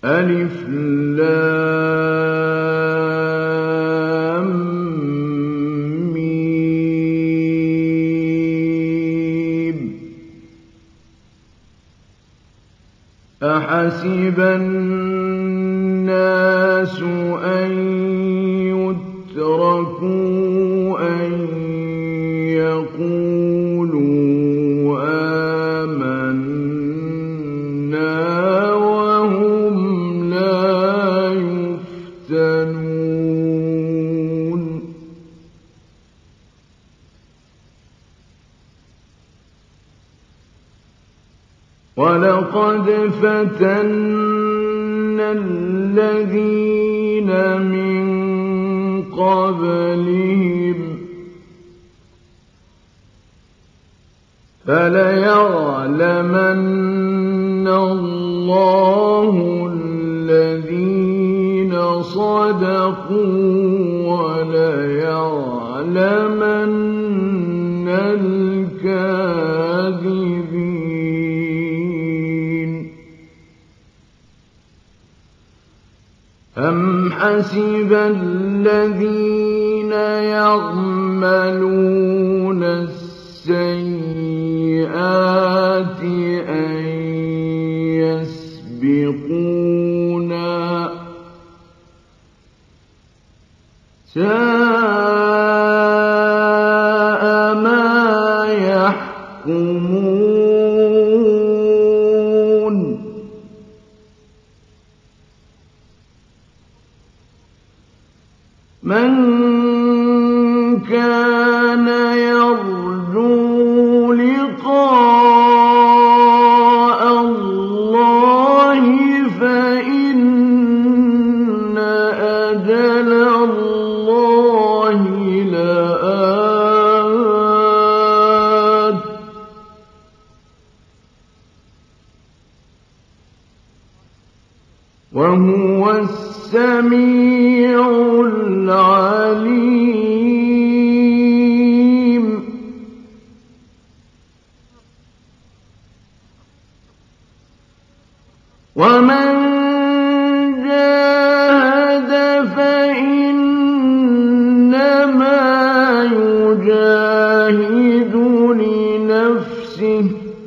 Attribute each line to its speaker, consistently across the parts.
Speaker 1: ألف لام ميم. أحسب الناس أن يتركوا أن يقولوا آمنا وهم لا يفتنون. ولقد فتنا الذين من قبلهم فليعلمن الله الذين صدقوا وليعلمن الكاذبين. أم حسب الذين يعملون السيئات أن يسبقونا ساء ما يحكمون. من كان يرجو لقاء الله فإن أجل الله لآت. وهو السميع العليم. ومن جاهد فإنما يجاهد لنفسه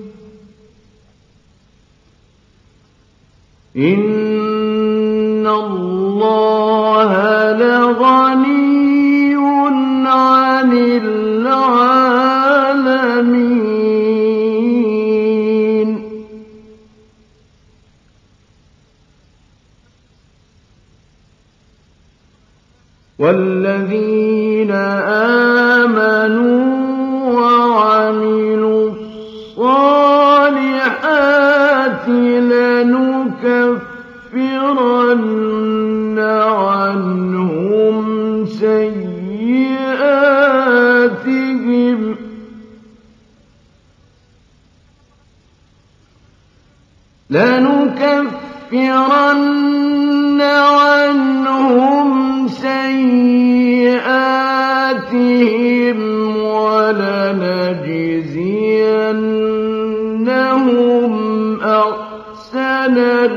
Speaker 1: إن الله لغني عن العالمين. والذين آمنوا وعملوا الصالحات لنكفرن عنهم سيئاتهم ولنجزينهم أحسن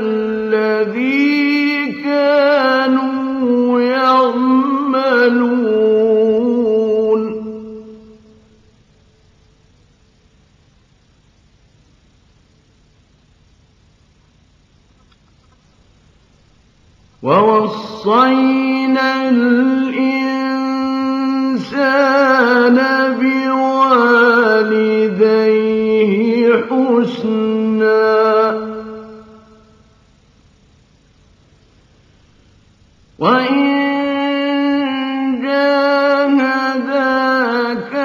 Speaker 1: الذي كانوا يعملون. ووصينا الإنسان بوالديه حسنا وإن جاهداك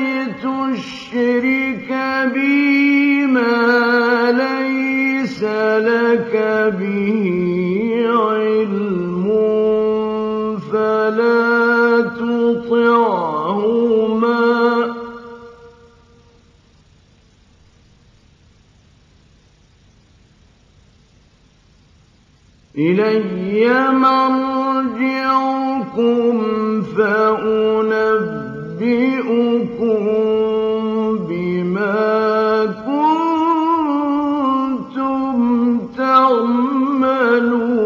Speaker 1: لتشرك بي ما ليس لك به علم فلا تطعهما إلي مرجعكم فأنبئكم بما كنتم تعملون.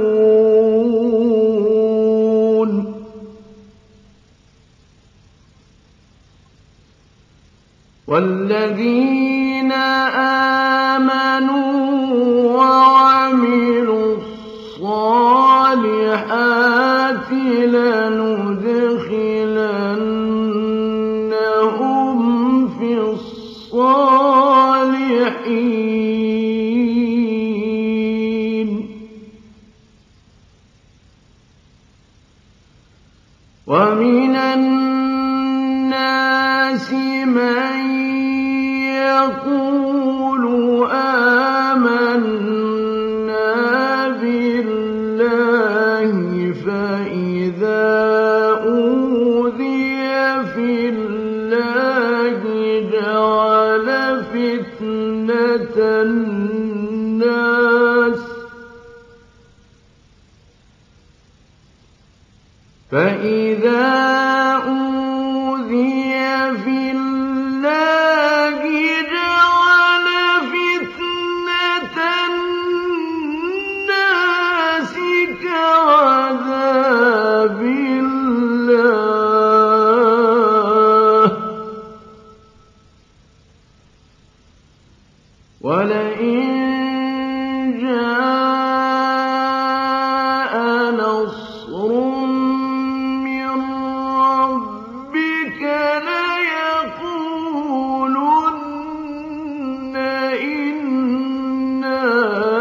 Speaker 1: والذين آمنوا وعملوا الصالحات لندخلنهم في الصالحين ومن الناس من يقول آمنا بالله فإذا أوذي في الله جعل فتنة الناس كعذاب الله ولئن جاء نصر من ربك ليقولن إنا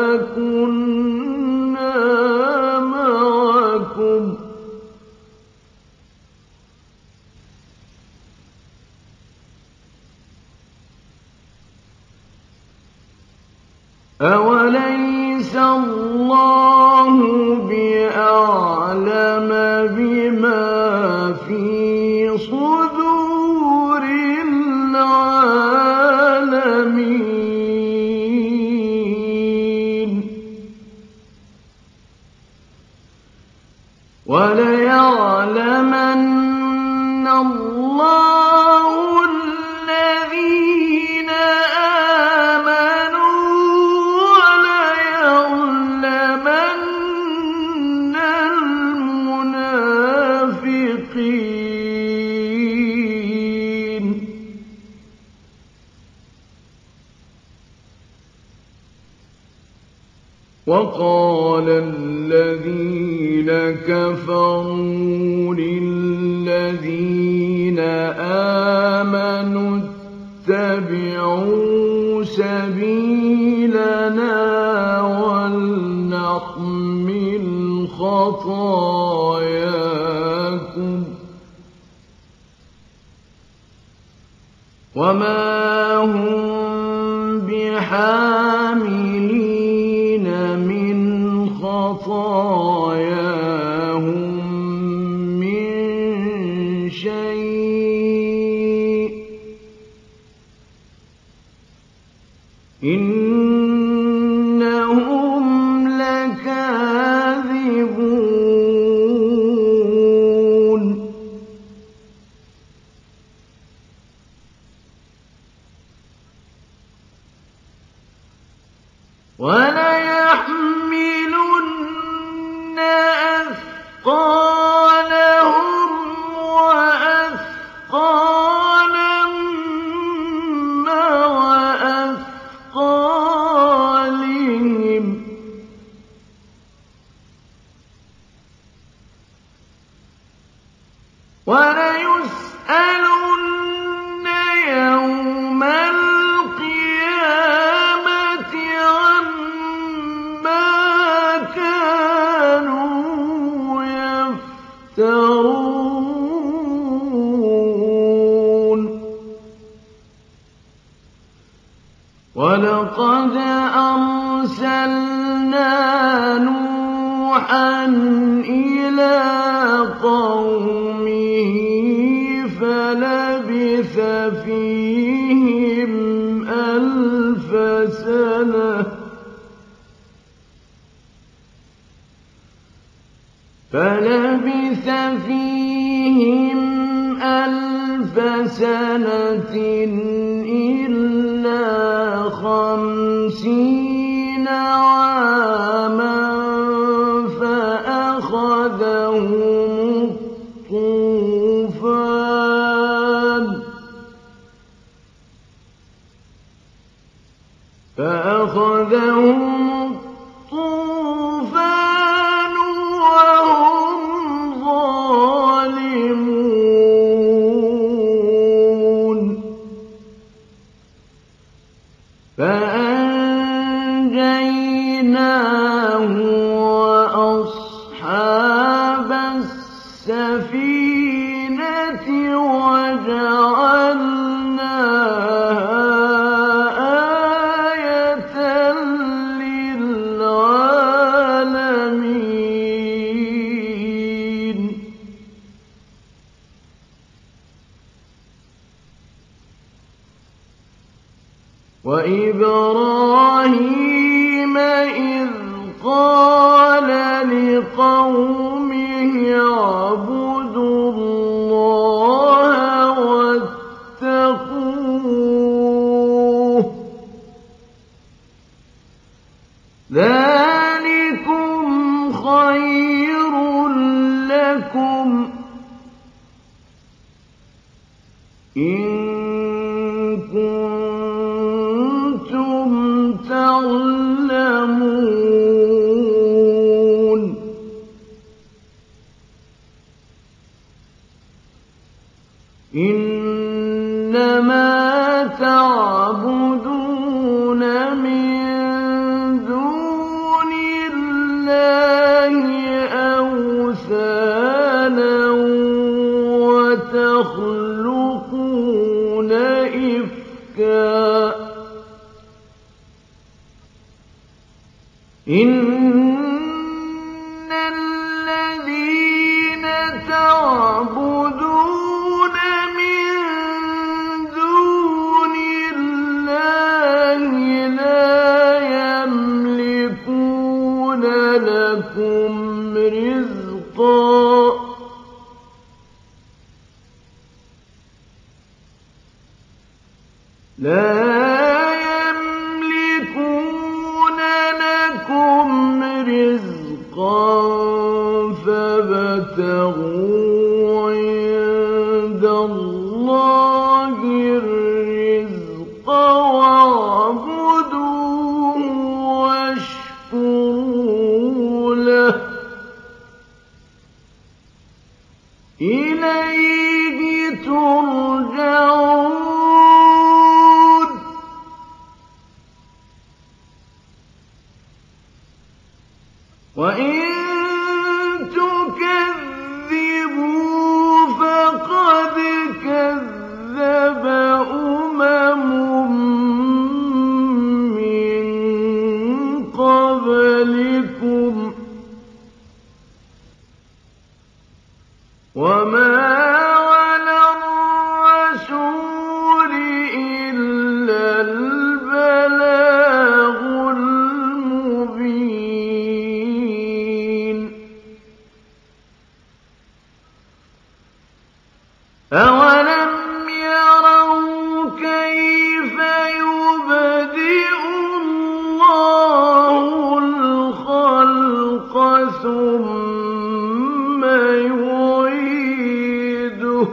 Speaker 1: كنا معكم أوليس الله بأعلم بما في صدور العالمين وليعلمن الله الذين آمنوا وليعلمن المنافقين وقال الذين كفروا للذين آمنوا اتبعوا سبيلنا ولنحمل خطاياكم وما هم بحاملين من خطاياهم من شيء إنهم لكاذبون وليحملن أثقالهم وأثقالا مع أثقالهم وليسألن يوم القيامة عما كانوا يفترون ولقد أرسلنا نوحا إلى قومه فلبث فيهم ألف سنة إلا 50 عاما فأخذهم الطوفان فأخذهم الطوفان وهم ظالمون فأنجيناه وأصحاب السفينة وجعلناها آية للعالمين وإبراهيم إذ قال لقومه اعبدوا الله واتقوه ذلكم خير لكم إن كنتم تعلمون إنما تعبدون من دون الله أوثانا وتخلقون إفكا إن الذين تعبدون من دون الله لا يملكون لكم رزقا فابتغوا عند الله الرزق واعبدوه واشكروا له إليه ترجعون وإن تكذبوا فقد كذب من قبلكم وما على الرسول إلا البلاغ المبين أولم يروا كيف يبدئ الله الخلق ثم يعيده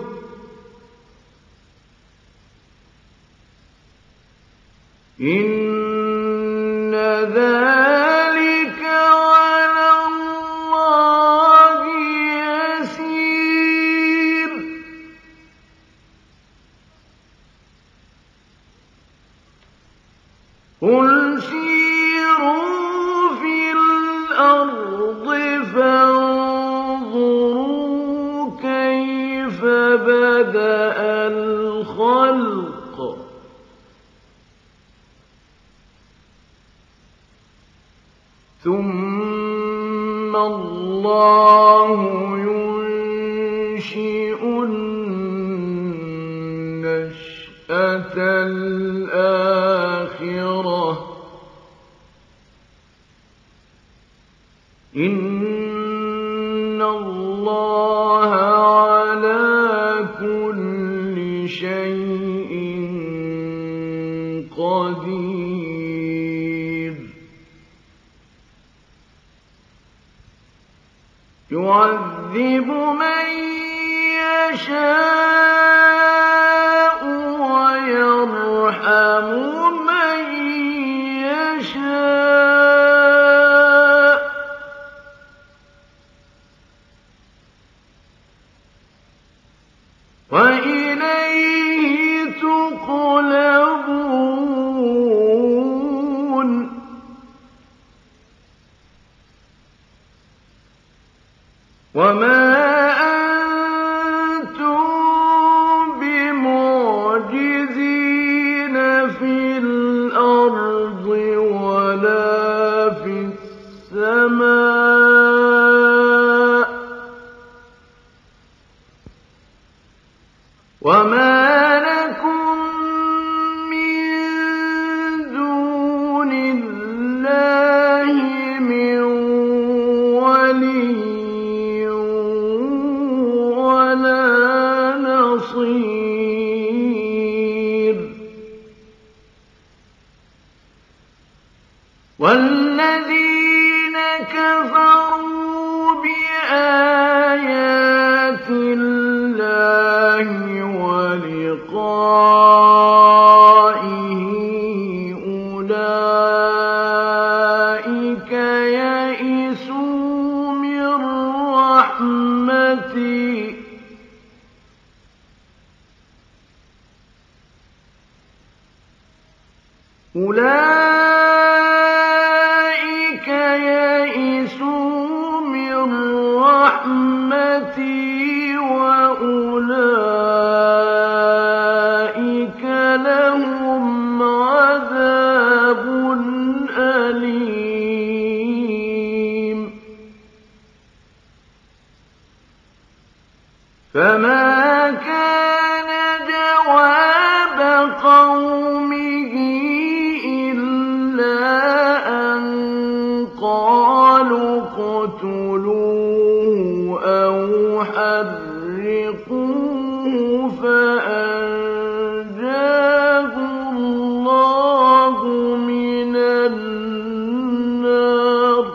Speaker 1: إن ذلك على الله يسير قل سيروا في الأرض فانظروا كيف بدأ الخلق ثم الله ينشئ النشأة الآخرة إن الله على كل شيء قدير يعذب من يشاء ويرحم من يشاء وما أنتم بمعجزين في الأرض ولا في السماء وما لكم من دون الله من ولي ولا نصير والذين كفروا بآيات الله ولقائه أولئك يئسوا من رحمتي وأولئك لهم عذاب أليم فما كان جواب قومه إلا أن قالوا اقتلوه أو حرقوه فأنجاه الله من النار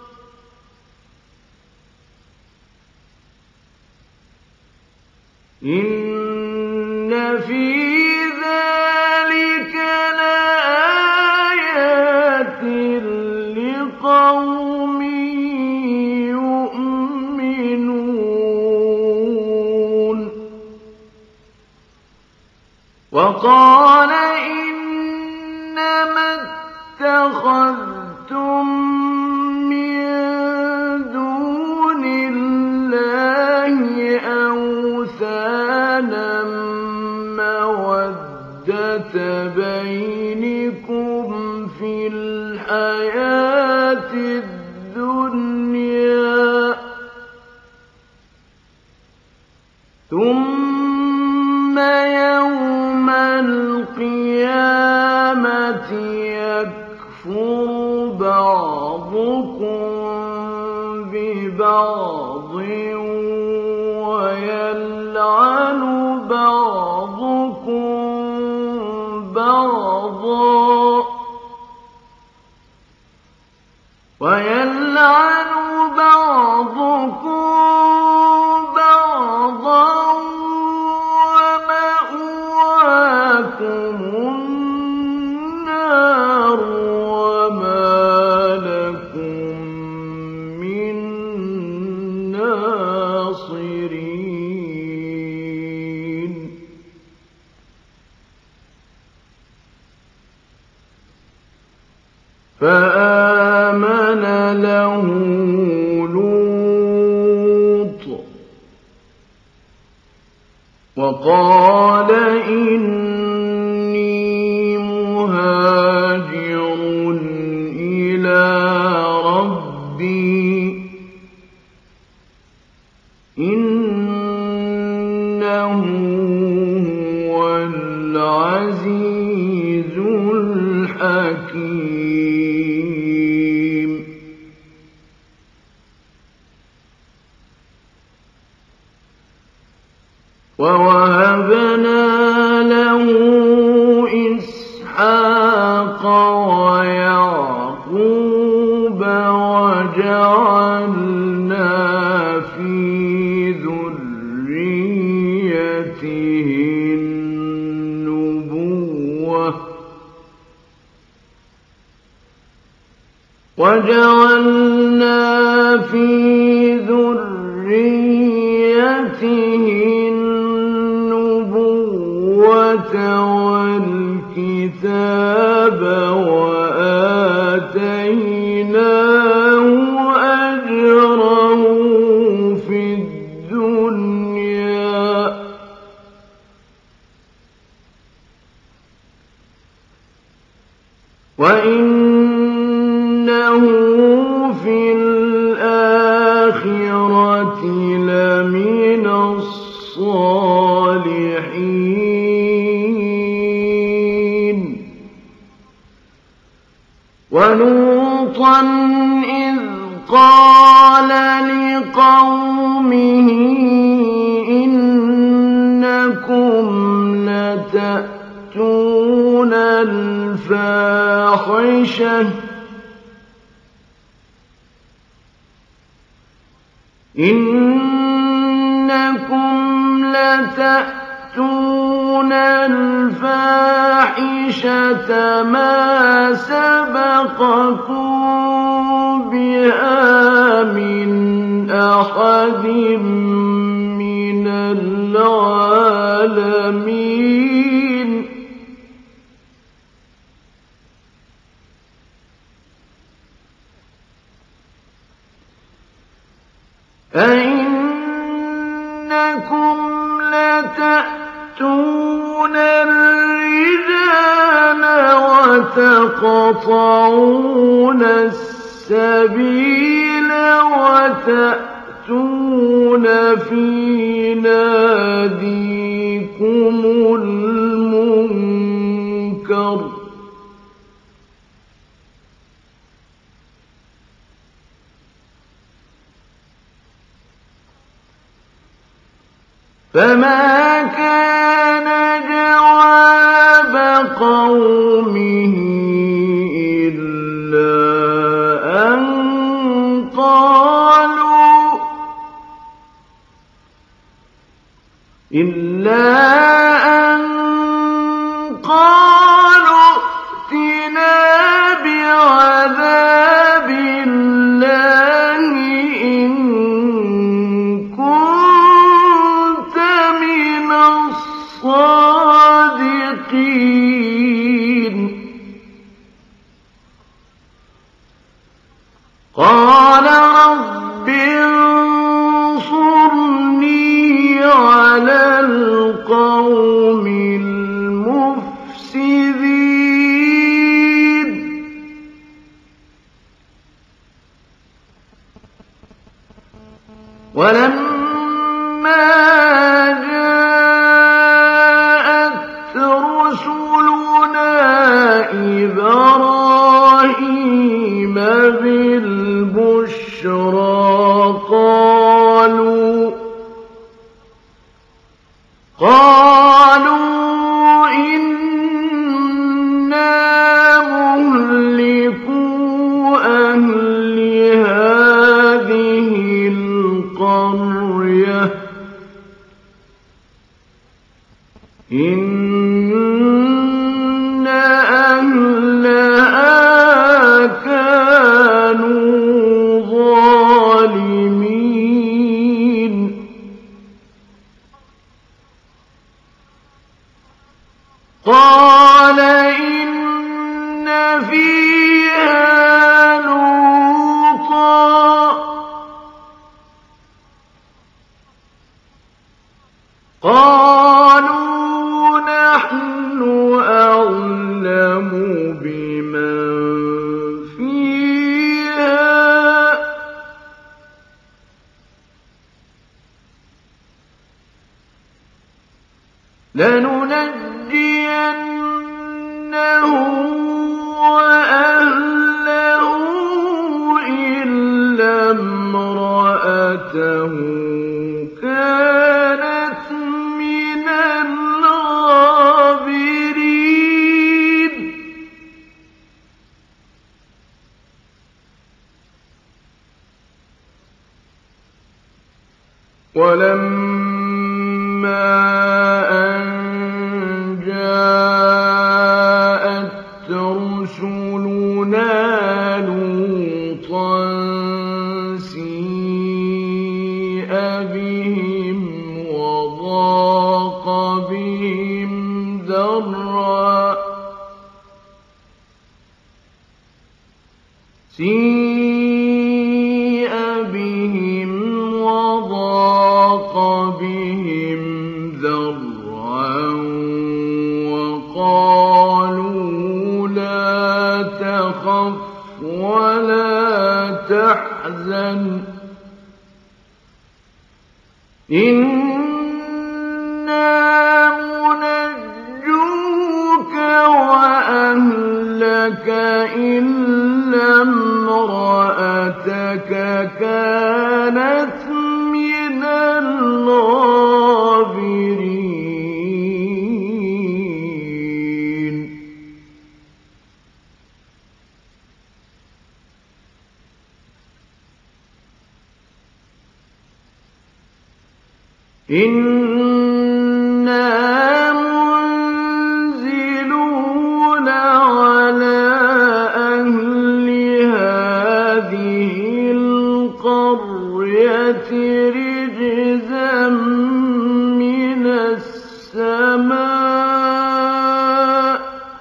Speaker 1: إن في ذلك لآيات لقوم يؤمنون وقال إنما اتخذتم من دون الله أوثانا مودة بينكم في الحياة الدنيا ثم يوم القيامة يكفر بعضكم ببعض ويلعن بعضكم بعضا ومأواكم النار وما لكم من ناصرين فآمن له لوط وقال إني مهاجر إلى ربي إنه هو العزيز الحكيم ووهبنا له إسحاق ويعقوب وجعلنا في ذريته النبوة والكتاب وآتيناه أجره في وَإِنَّهُ فِي الْآخِرَةِ لَمِنَ الصَّالِحِينَ. وَلُوطًا إِذْ قَالَ لِقَوْمِهِ إِنَّكُمْ لَتَأْتُونَ الْفَاحِشَةَ مَا سَبَقَكُم بِهَا مِنْ أَحَدٍ مِّنَ الْعَالَمِينَ. أَئِنَّكُمْ لَتَأْتُونَ الرِّجَالَ وَتَقْطَعُونَ السَّبِيلَ وَتَأْتُونَ فِي نَادِيكُمُ الْمُنكَرَ فَمَا كَانَ جَوَابَ قَوْمِهِ إِلَّا أَن قَالُوا ائْتِنَا بِعَذَابِ اللَّهِ إِن كُنتَ مِنَ الصَّادِقِينَ. قَالَ رَبِّ انصُرْنِي عَلَى الْقَوْمِ الْمُفْسِدِينَ. وَلَمَّا جَاءَتْ رُسُلُنَا إِبْرَاهِيمَ بِالْبُشْرَىٰ قَالُوا إِنَّا مُهْلِكُو أَهْلِ هَٰذِهِ الْقَرْيَةِ إِنَّ أَهْلَهَا كَانُوا ظَالِمِينَ. قَالَ إِنَّ فِيهَا لُوطًا قَالُوا نَحْنُ أَعْلَمُ بِمَن فِيهَا لَنُنَجِّيَنَّهُ وَأَهْلَهُ إِلَّا امْرَأَتَهُ كَانَتْ مِنَ الْغَابِرِينَ. وَلَمَّا أَن جَاءَتْ رُسُلُنَا لُوطًا سِيءَ بِهِمْ وَضَاقَ بِهِمْ ذَرْعًا وَقَالُوا لَا تحزن إنا منجوك وأهلك إلا امرأتك كانت من الغابرين إنا منزلون على أهل هذه القرية رجزا من السماء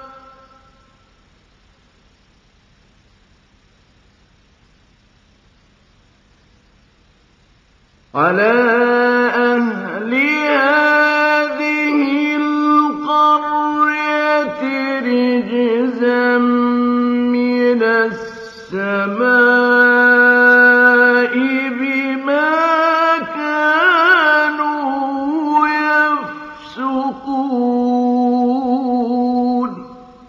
Speaker 1: على أهل هذه القرية رجزا من السماء بما كانوا يفسقون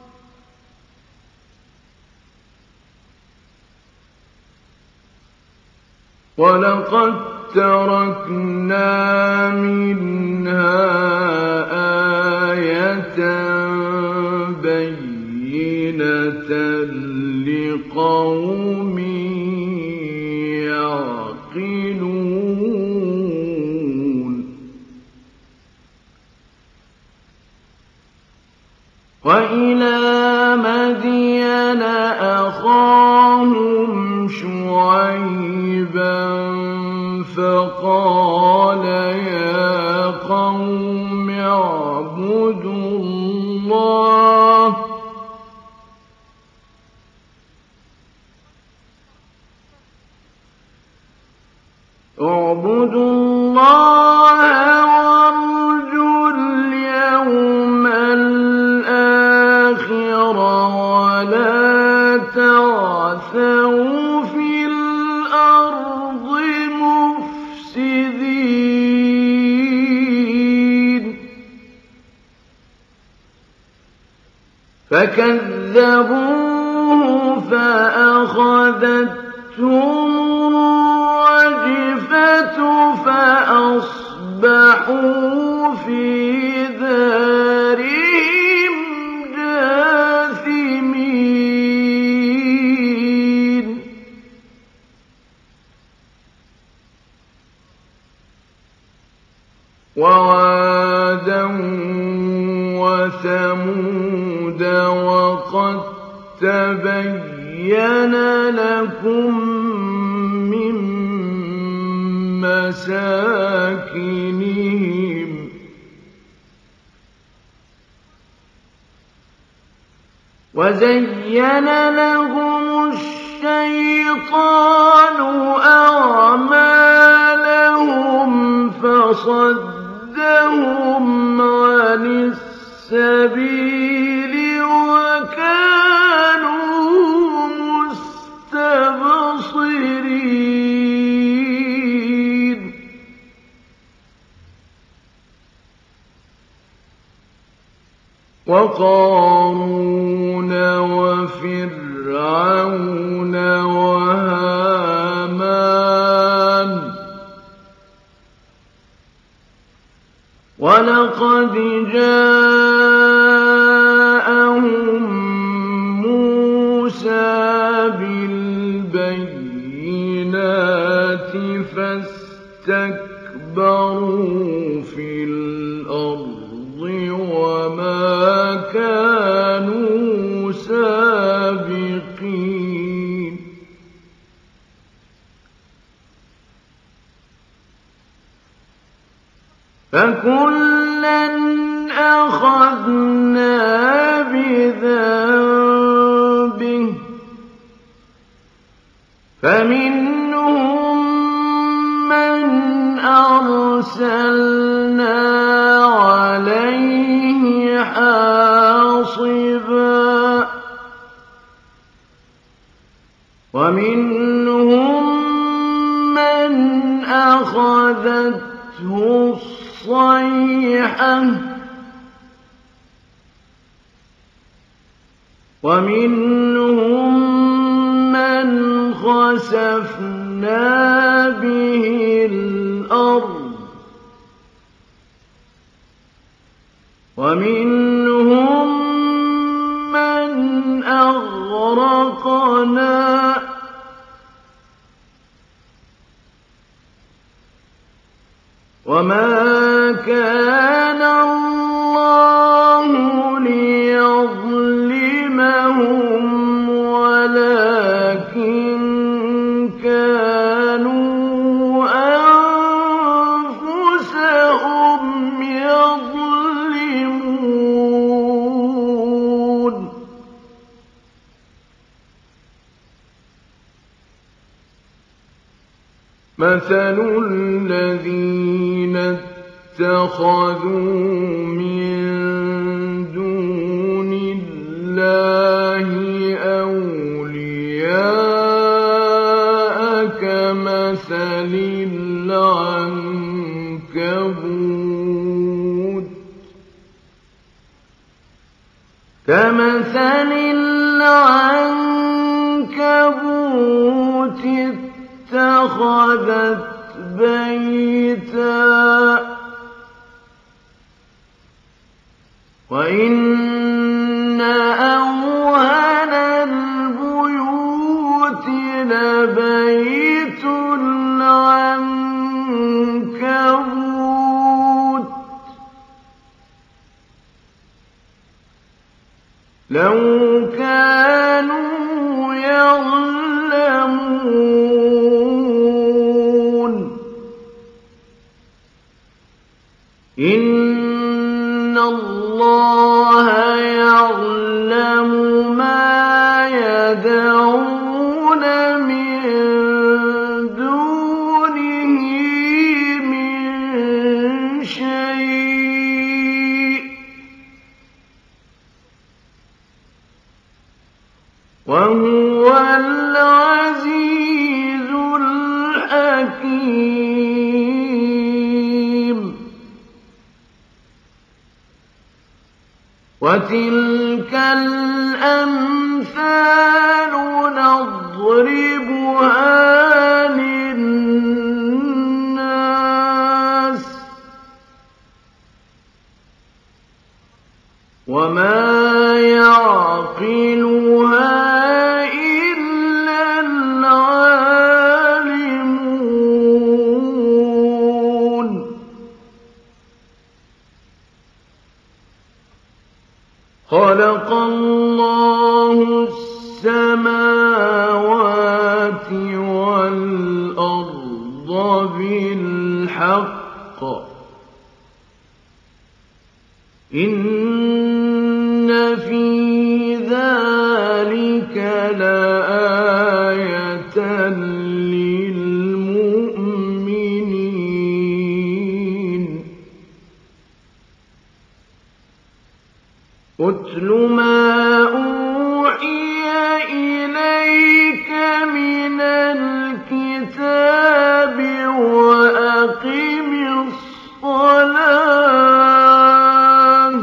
Speaker 1: ولقد تركنا منها آية بينة لقوم يعقلون وإلى مدين أخاهم شعيبا فقال يا قوم اعبدوا الله وارجوا اليوم الآخر ولا تعثوا في الأرض مفسدين فكذبوه فأخذتهم الرجفة فأصبحوا في دارهم جاثمين وعادا وثمود وقد تبين لكم من مساكنهم وزين لهم الشيطان أعمالهم فصدهم عن السبيل وكانوا مستبصرين وقارون وفرعون وهامان ولقد جاءهم موسى بالبينات فاستكبروا في الأرض وما كانوا سابقين فكلا أخذنا بذنبه فمنهم من أرسلنا عليه حاصبا ومنهم أخذته الصيحة ومنهم من خسفنا به الأرض ومنهم من أغرقنا وما كان الله ليظلمهم ولكن كانوا أنفسهم يظلمون مثل الذين اتخذوا من دون الله أولياء كمثل العنكبوت اتخذت بيتا وإن أوهن البيوت لبيت العنكبوت لو كانوا يعلمون إن الله يعلم ما يدعون من دونه من شيء وهو العزيز الحكيم وتلك الأمثال نضربها للناس وما يعقلها إلا العالمون خلق الله السماوات والأرض بالحق إن في ذلك لآية للمؤمنين أتل ما أوحي إليك من الكتاب وأقم الصلاة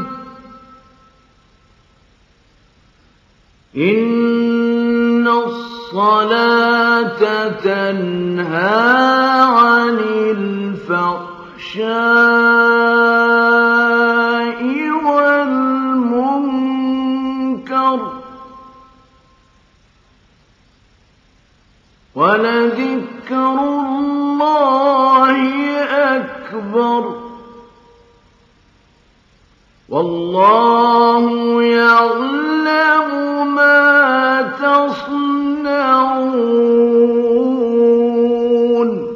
Speaker 1: إن الصلاة تنهى عن الفحشاء والمنكر ولذكر الله أكبر والله يعلم ما تصنعون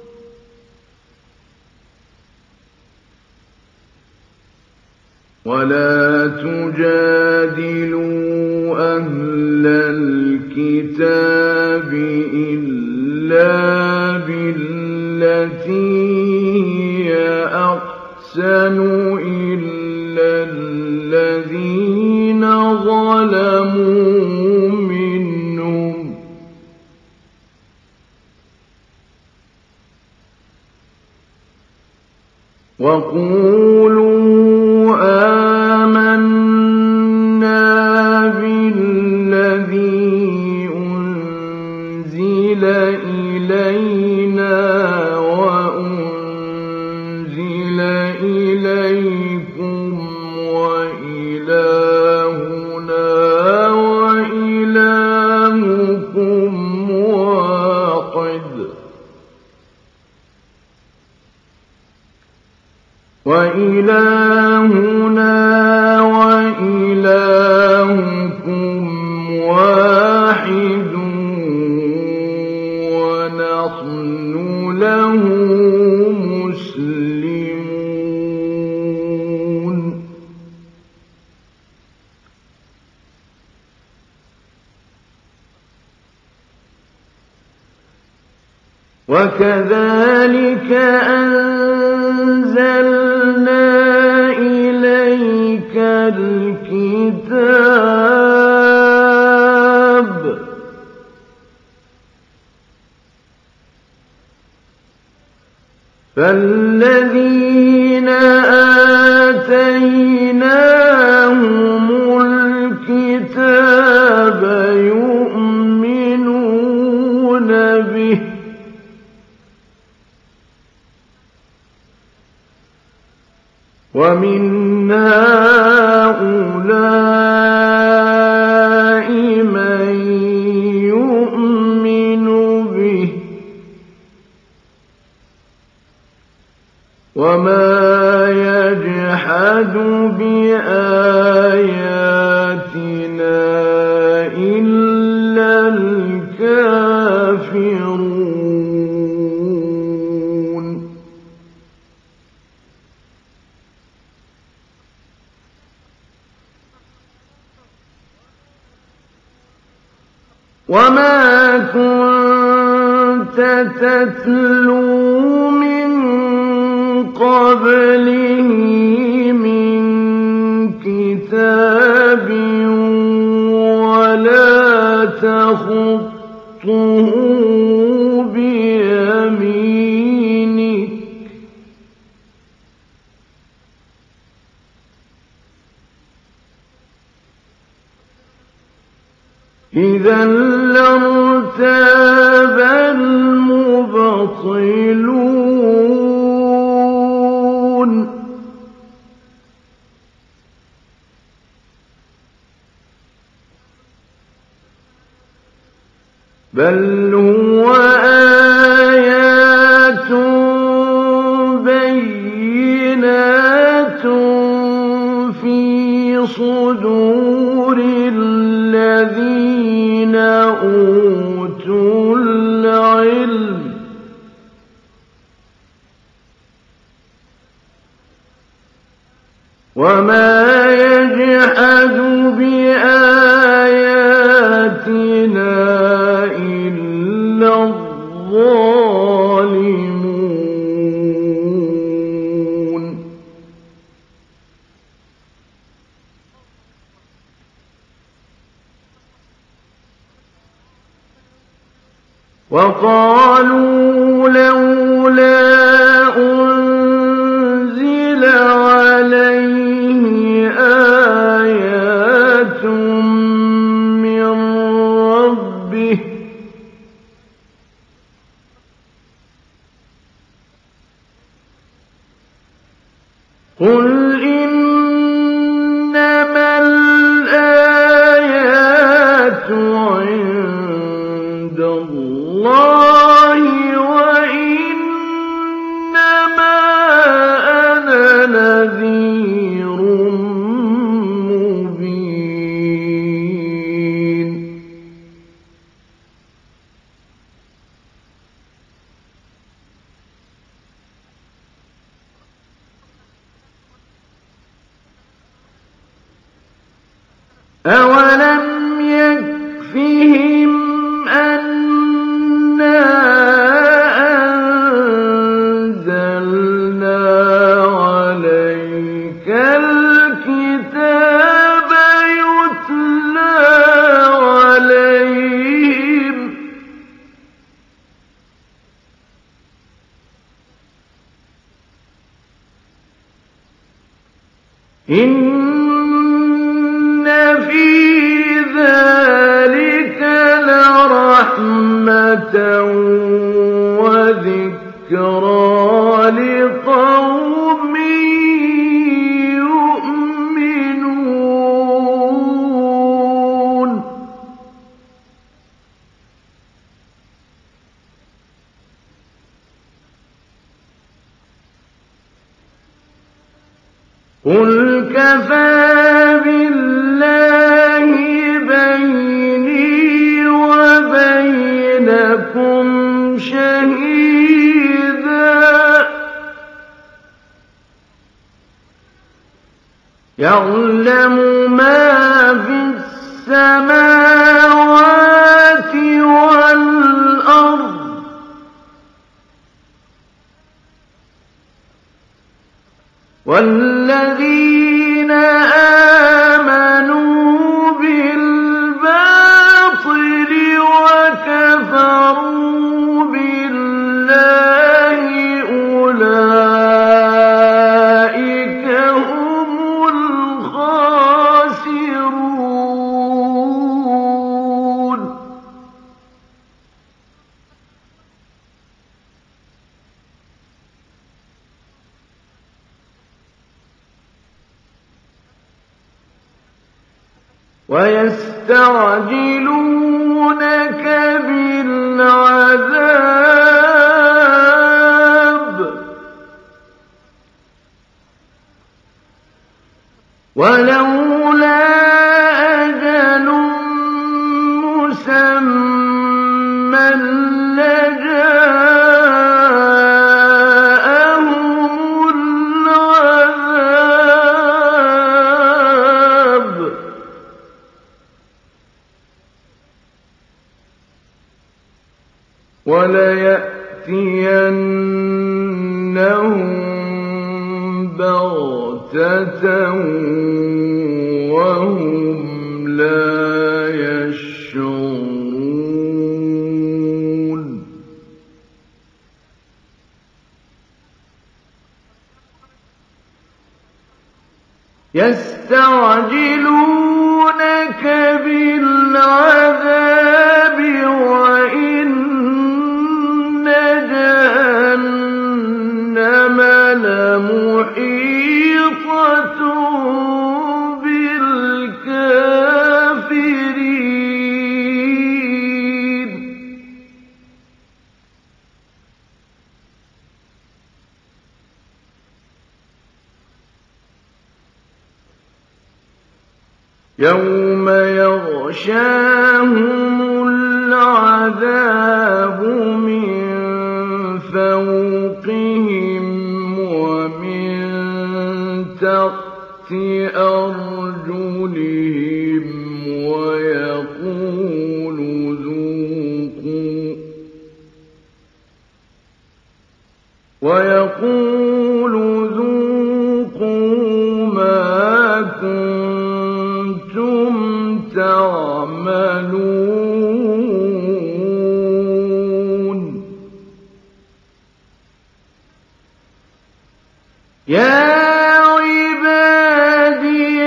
Speaker 1: ولا تجادلوا أهل الكتاب إلا بالتي هي أحسن إلا الذين ظلموا منهم وقولوا آمنا بالذي أنزل إلينا وأنزل إليكم وإلهنا وإلهكم واحد ونحن له مسلمون. وكذلك أنزلنا إليك الكتاب فالذين آتيناهم الكتاب يؤمنون به ومن هؤلاء من يؤمن به وما يجحد بآياتنا إلا الكافرون. وما كنت تتلو من قبله من كتاب ولا تخطه بيمينك إذا لارتاب المبطلون. بل هو آيات بينات في صدور الذين أوتوا العلم وما يجحد بآياتنا إلا الظالمون. وقالوا لولا أنزل عليه آيات من ربه قل إنما الآيات عند الله وإنما أنا نذير مبين. أولم يكفهم أنا أنزلنا عليك الكتاب يتلى عليهم إن في ذلك لرحمة وذكرى لقوم يؤمنون. قل كفى بالله بيني وبينكم شهيدا يعلم ما في السماوات والأرض والذين آمنوا بالباطل وكفروا بالله أولئك هم الخاسرون. ويستعجلونك بالعذاب ولولا أجل مسمى لجاءهم العذاب وليأتينهم بغتة وهم لا يشعرون. يستعجلونك بالعذاب وإن جهنم لمحيطة بالكافرين. يوم يغشاهم العذاب من فوقهم ومن تحت أرجلهم ويقول ذوقوا ما كنتم تعملون. يا عبادي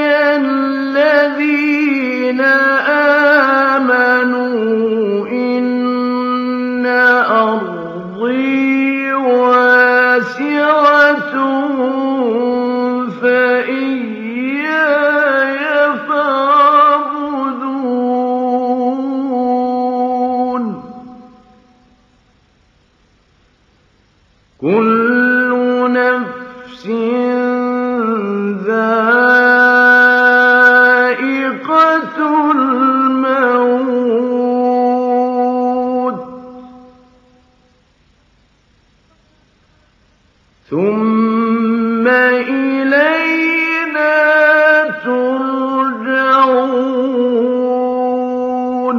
Speaker 1: الذين آمنوا إن أرضي واسعة فإياي فاعبدون. كل نفس ذائقة الموت ثم إلينا ترجعون.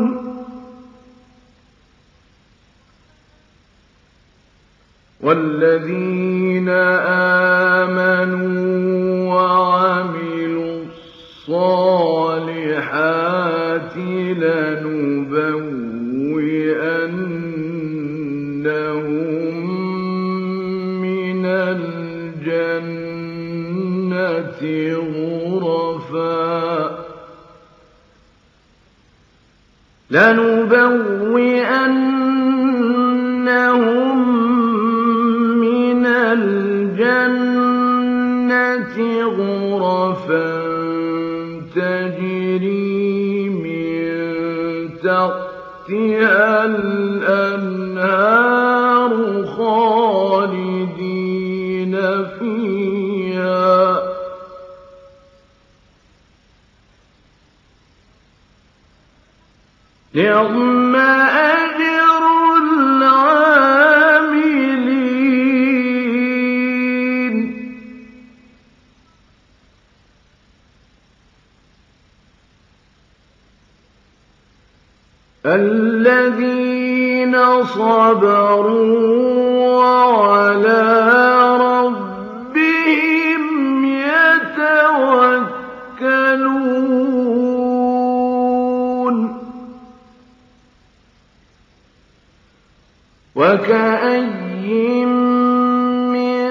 Speaker 1: والذين آمنوا وعملوا الصالحات لنبوئنهم من الجنة لَنُبَوِّئَنَّهُم مِّنَ الْجَنَّةِ غُرَفًا تَجْرِي مِن تَحْتِهَا الْأَنْهَارُ خَالِدِينَ فِيهَا ۚ نِعْمَ أَجْرُ الْعَامِلِينَ. الَّذِينَ صَبَرُوا وَعَلَىٰ رَبِّهِمْ يَتَوَكَّلُونَ. وَكَأَيِّن مِّن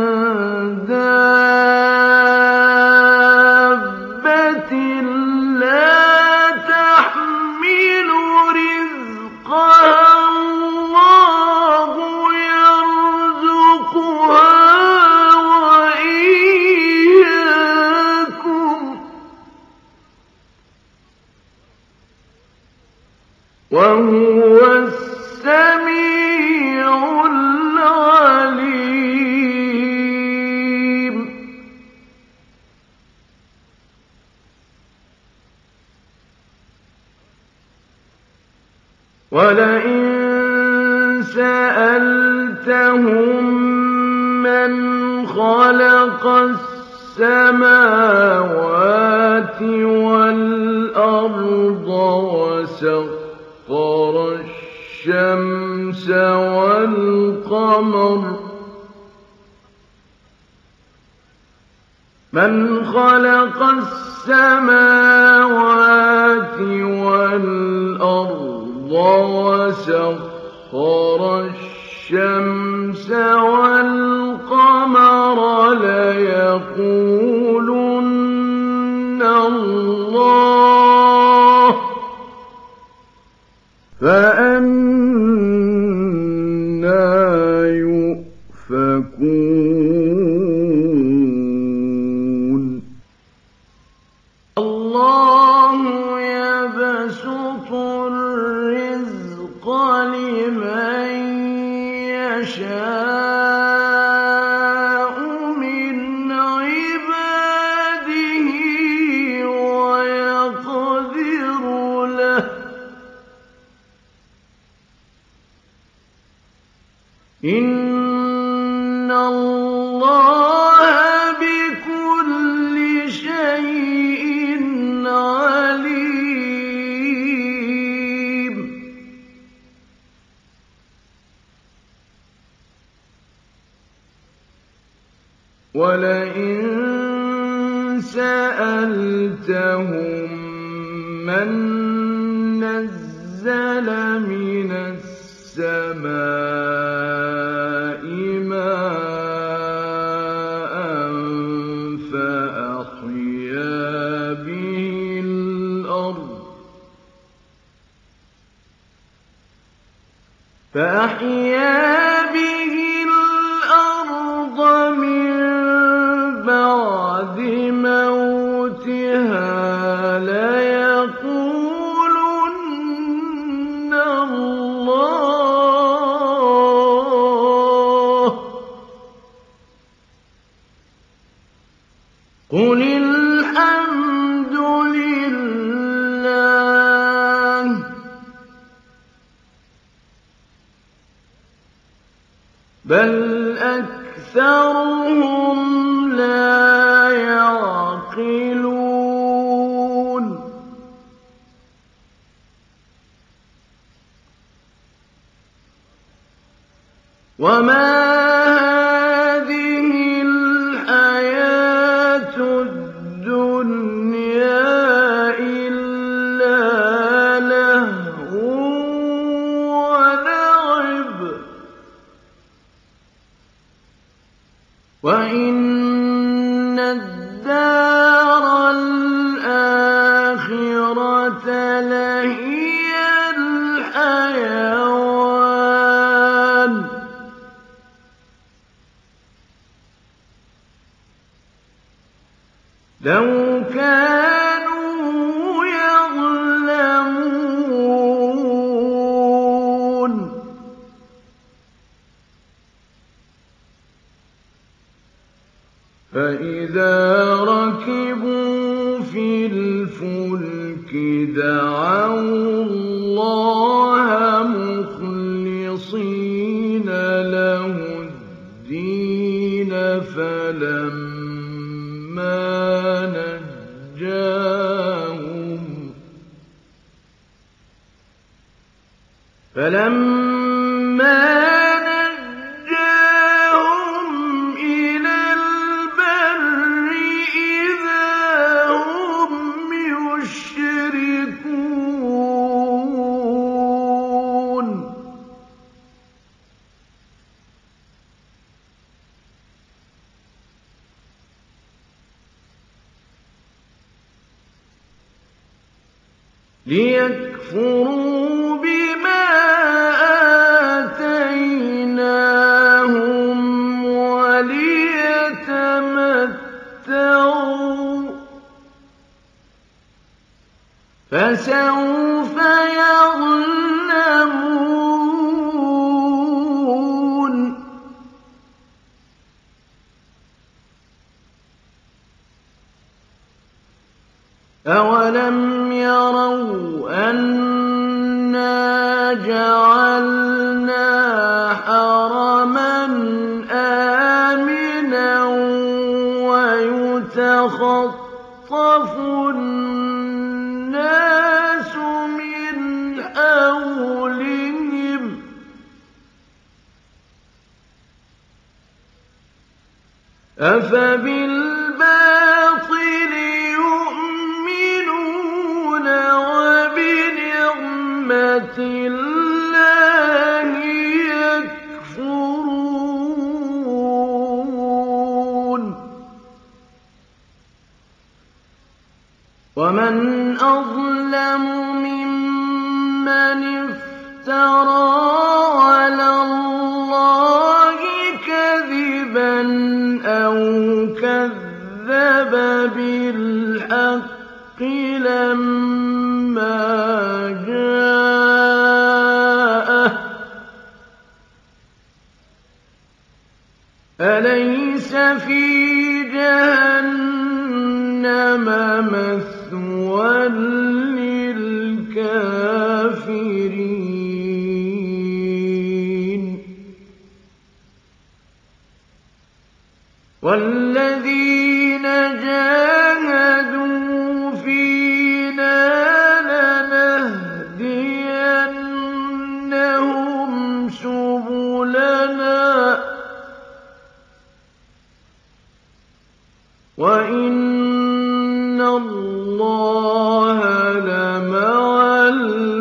Speaker 1: دَابَّةٍ لَّا تَحْمِلُ رِزْقَهَا اللَّهُ يَرْزُقُهَا وَإِيَّاكُمْ ۚ وَهُوَ السَّمِيعُ الْعَلِيمُ. وَلَئِن سَأَلْتَهُم مَّنْ خَلَقَ السَّمَاوَاتِ وَالْأَرْضَ وَسَخَّرَ الشَّمْسَ وَالْقَمَرَ، مَنْ خَلَقَ السَّمَاوَاتِ وَالْأَرْضَ وَسَخَّرَ الشَّمْسَ وَالْقَمَرَ لَيَقُولُنَّ اللَّهُ ۖ فَأَنَّىٰ يُؤْفَكُونَ. اللَّهُ يَبْسُطُ الرِّزْقَ لِمَن يَشَاءُ مِنْ عِبَادِهِ وَيَقْدِرُ لَهُ ۚ إِنَّ اللَّهَ بِكُلِّ شَيْءٍ عَلِيمٌ. وَلَئِن سَأَلْتَهُم مَّن نَّزَّلَ مِنَ السَّمَاءِ مَاءً فَأَحْيَا بِهِ الْأَرْضَ مِن بَعْدِ مَوْتِهَا لَيَقُولُنَّ اللَّهُ ۚ قُلِ الْحَمْدُ لِلَّهِ ۚ بَلْ أَكْثَرُهُمْ لَا يَعْقِلُونَ. وَمَا هَٰذِهِ الْحَيَاةُ الدُّنْيَا إِلَّا لَهْوٌ وَلَعِبٌ ۚ وَإِنَّ الدَّارَ الْآخِرَةَ لَهِيَ لو كانوا يعلمون. فإذا ركبوا في الفلك دعوا الله مخلصين له الدين فلما نجاهم إلى البر إذا هم يشركون. ليكفروا بما آتيناهم وليتمتعوا فسوف يعلمون. أولم يروا أنا جعلنا حرما آمنا ويتخطف الناس من حولهم أفبالباطل يؤمنون وبنعمة الله يكفرون. ومن أظلم ممن افترى على الله كذبا أو كذب بالحق لما جاءه أليس في جهنم مثوى للكافرين. والذين جاهدوا فينا لنهدينهم سبلنا وإن الله لمع